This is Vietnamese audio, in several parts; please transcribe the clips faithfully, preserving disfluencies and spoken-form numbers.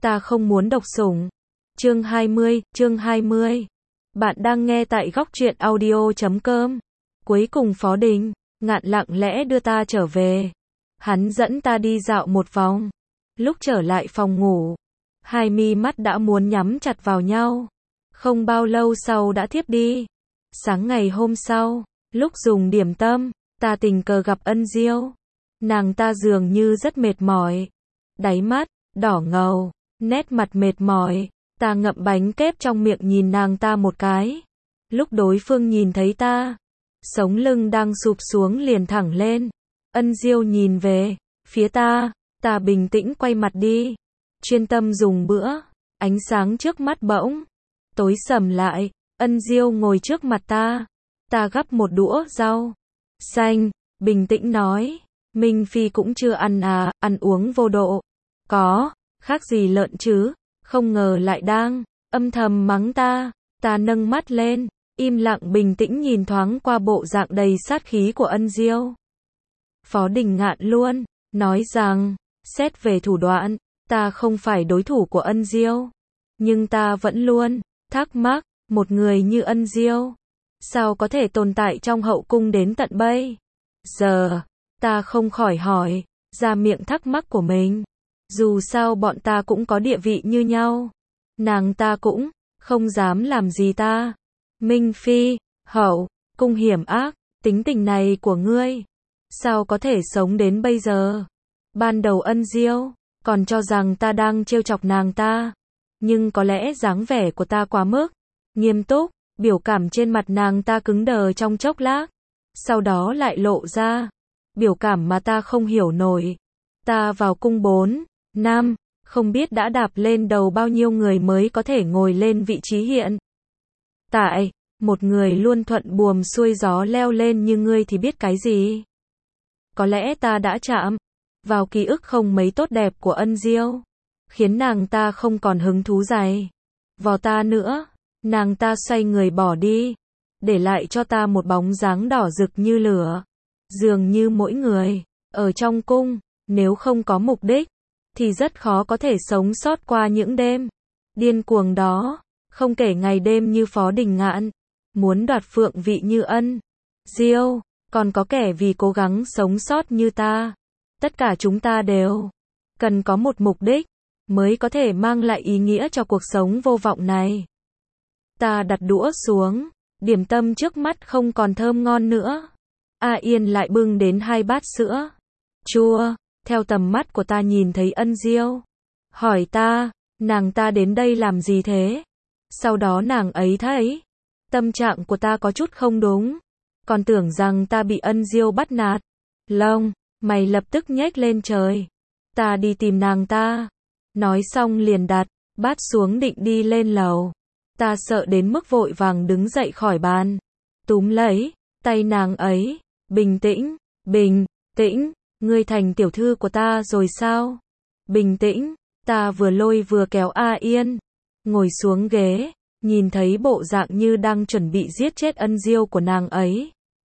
ta không muốn độc sủng. Chương hai mươi, chương hai mươi. Bạn đang nghe tại góc truyện audio chấm com. Cuối cùng Phó Đình Ngạn lặng lẽ đưa ta trở về. Hắn dẫn ta đi dạo một vòng. Lúc trở lại phòng ngủ, hai mi mắt đã muốn nhắm chặt vào nhau. Không bao lâu sau đã thiếp đi. Sáng ngày hôm sau, lúc dùng điểm tâm, ta tình cờ gặp Ân Diêu. Nàng ta dường như rất mệt mỏi. Đáy mắt đỏ ngầu, nét mặt mệt mỏi. Ta ngậm bánh kép trong miệng nhìn nàng ta một cái. Lúc đối phương nhìn thấy ta, sống lưng đang sụp xuống liền thẳng lên. Ân Diêu nhìn về phía ta, ta bình tĩnh quay mặt đi, chuyên tâm dùng bữa. Ánh sáng trước mắt bỗng tối sầm lại. Ân Diêu ngồi trước mặt ta, ta gắp một đũa rau xanh, bình tĩnh nói, Minh Phi cũng chưa ăn à, ăn uống vô độ. Có, khác gì lợn chứ, không ngờ lại đang âm thầm mắng ta. Ta nâng mắt lên, im lặng bình tĩnh nhìn thoáng qua bộ dạng đầy sát khí của Ân Diêu. Phó Đình Ngạn luôn nói rằng, xét về thủ đoạn, ta không phải đối thủ của Ân Diêu. Nhưng ta vẫn luôn thắc mắc, một người như Ân Diêu, sao có thể tồn tại trong hậu cung đến tận bây giờ. Ta không khỏi hỏi ra miệng thắc mắc của mình. Dù sao bọn ta cũng có địa vị như nhau. Nàng ta cũng không dám làm gì ta. Minh Phi, hậu cung hiểm ác, tính tình này của ngươi, sao có thể sống đến bây giờ? Ban đầu Ân Diêu còn cho rằng ta đang trêu chọc nàng ta. Nhưng có lẽ dáng vẻ của ta quá mức nghiêm túc, biểu cảm trên mặt nàng ta cứng đờ trong chốc lát. Sau đó lại lộ ra biểu cảm mà ta không hiểu nổi. Ta vào cung bốn năm, không biết đã đạp lên đầu bao nhiêu người mới có thể ngồi lên vị trí hiện tại. Một người luôn thuận buồm xuôi gió leo lên như ngươi thì biết cái gì? Có lẽ ta đã chạm vào ký ức không mấy tốt đẹp của Ân Diêu, khiến nàng ta không còn hứng thú dày vò ta nữa. Nàng ta xoay người bỏ đi, để lại cho ta một bóng dáng đỏ rực như lửa. Dường như mỗi người ở trong cung, nếu không có mục đích, thì rất khó có thể sống sót qua những đêm điên cuồng đó. Không kể ngày đêm như Phó Đình Ngạn muốn đoạt phượng vị như Ân Diêu, còn có kẻ vì cố gắng sống sót như ta. Tất cả chúng ta đều cần có một mục đích mới có thể mang lại ý nghĩa cho cuộc sống vô vọng này. Ta đặt đũa xuống, điểm tâm trước mắt không còn thơm ngon nữa. A Yên lại bưng đến hai bát sữa chua. Theo tầm mắt của ta nhìn thấy Ân Diêu, hỏi ta, nàng ta đến đây làm gì thế? Sau đó nàng ấy thấy tâm trạng của ta có chút không đúng, còn tưởng rằng ta bị Ân Diêu bắt nạt. Lông mày lập tức nhếch lên trời. Ta đi tìm nàng ta. Nói xong liền đặt bát xuống định đi lên lầu. Ta sợ đến mức vội vàng đứng dậy khỏi bàn, túm lấy tay nàng ấy. Bình tĩnh, bình tĩnh, ngươi thành tiểu thư của ta rồi sao? Bình tĩnh. Ta vừa lôi vừa kéo A Yên ngồi xuống ghế, nhìn thấy bộ dạng như đang chuẩn bị giết chết Ân Diêu của nàng ấy,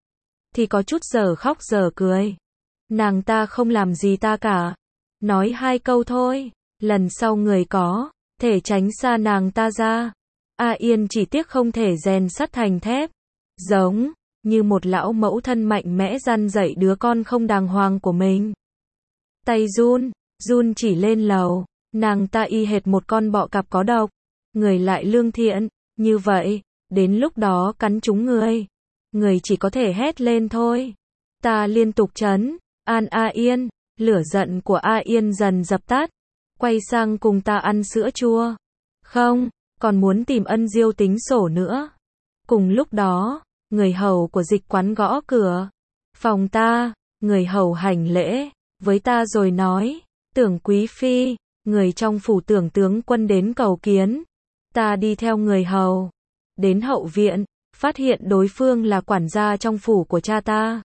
thì có chút giờ khóc giờ cười. Nàng ta không làm gì ta cả, nói hai câu thôi. Lần sau người có thể tránh xa nàng ta ra. A Yên chỉ tiếc không thể rèn sắt thành thép, giống như một lão mẫu thân mạnh mẽ răn dạy đứa con không đàng hoàng của mình. Tay run run chỉ lên lầu. Nàng ta y hệt một con bọ cạp có độc, người lại lương thiện như vậy. Đến lúc đó cắn trúng người, người chỉ có thể hét lên thôi. Ta liên tục trấn an A Yên. Lửa giận của A Yên dần dập tắt, quay sang cùng ta ăn sữa chua. Không còn muốn tìm Ân Diêu tính sổ nữa. Cùng lúc đó, người hầu của dịch quán gõ cửa phòng ta. Người hầu hành lễ với ta rồi nói, Tưởng quý phi, người trong phủ Tưởng tướng quân đến cầu kiến. Ta đi theo người hầu đến hậu viện, phát hiện đối phương là quản gia trong phủ của cha ta.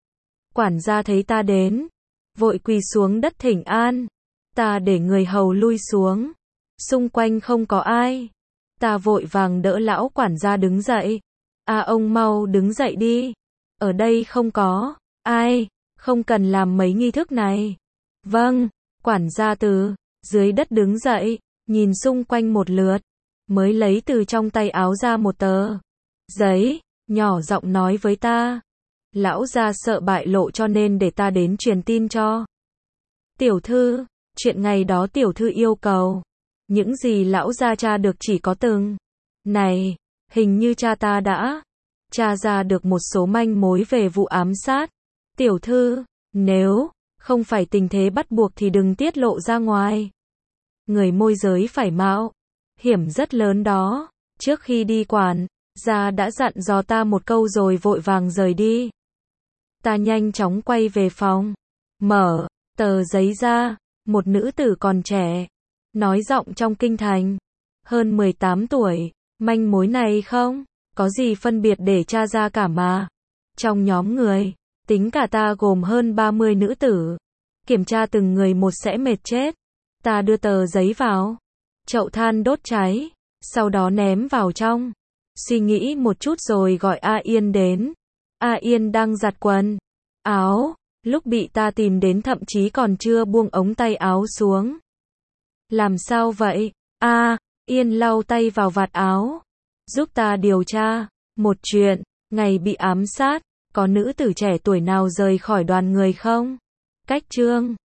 Quản gia thấy ta đến, vội quỳ xuống đất thỉnh an. Ta để người hầu lui xuống, xung quanh không có ai. Ta vội vàng đỡ lão quản gia đứng dậy. À ông mau đứng dậy đi, ở đây không có ai, không cần làm mấy nghi thức này. Vâng. Quản gia từ dưới đất đứng dậy, nhìn xung quanh một lượt, mới lấy từ trong tay áo ra một tờ giấy, nhỏ giọng nói với ta. Lão gia sợ bại lộ cho nên để ta đến truyền tin cho tiểu thư. Chuyện ngày đó tiểu thư yêu cầu. Những gì lão gia tra được chỉ có từng này. Hình như cha ta đã tra ra được một số manh mối về vụ ám sát. Tiểu thư, nếu không phải tình thế bắt buộc thì đừng tiết lộ ra ngoài. Người môi giới phải mạo hiểm rất lớn đó. Trước khi đi quản gia đã dặn dò ta một câu rồi vội vàng rời đi. Ta nhanh chóng quay về phòng, mở tờ giấy ra, một nữ tử còn trẻ, nói giọng trong kinh thành, hơn mười tám tuổi, manh mối này không có gì phân biệt để tra ra cả mà. Trong nhóm người, tính cả ta gồm hơn ba mươi nữ tử, kiểm tra từng người một sẽ mệt chết. Ta đưa tờ giấy vào chậu than đốt cháy, sau đó ném vào trong. Suy nghĩ một chút rồi gọi A Yên đến. A Yên đang giặt quần áo, lúc bị ta tìm đến thậm chí còn chưa buông ống tay áo xuống. Làm sao vậy? A Yên lau tay vào vạt áo, giúp ta điều tra một chuyện. Ngày bị ám sát, có nữ tử trẻ tuổi nào rời khỏi đoàn người không? Cách Trương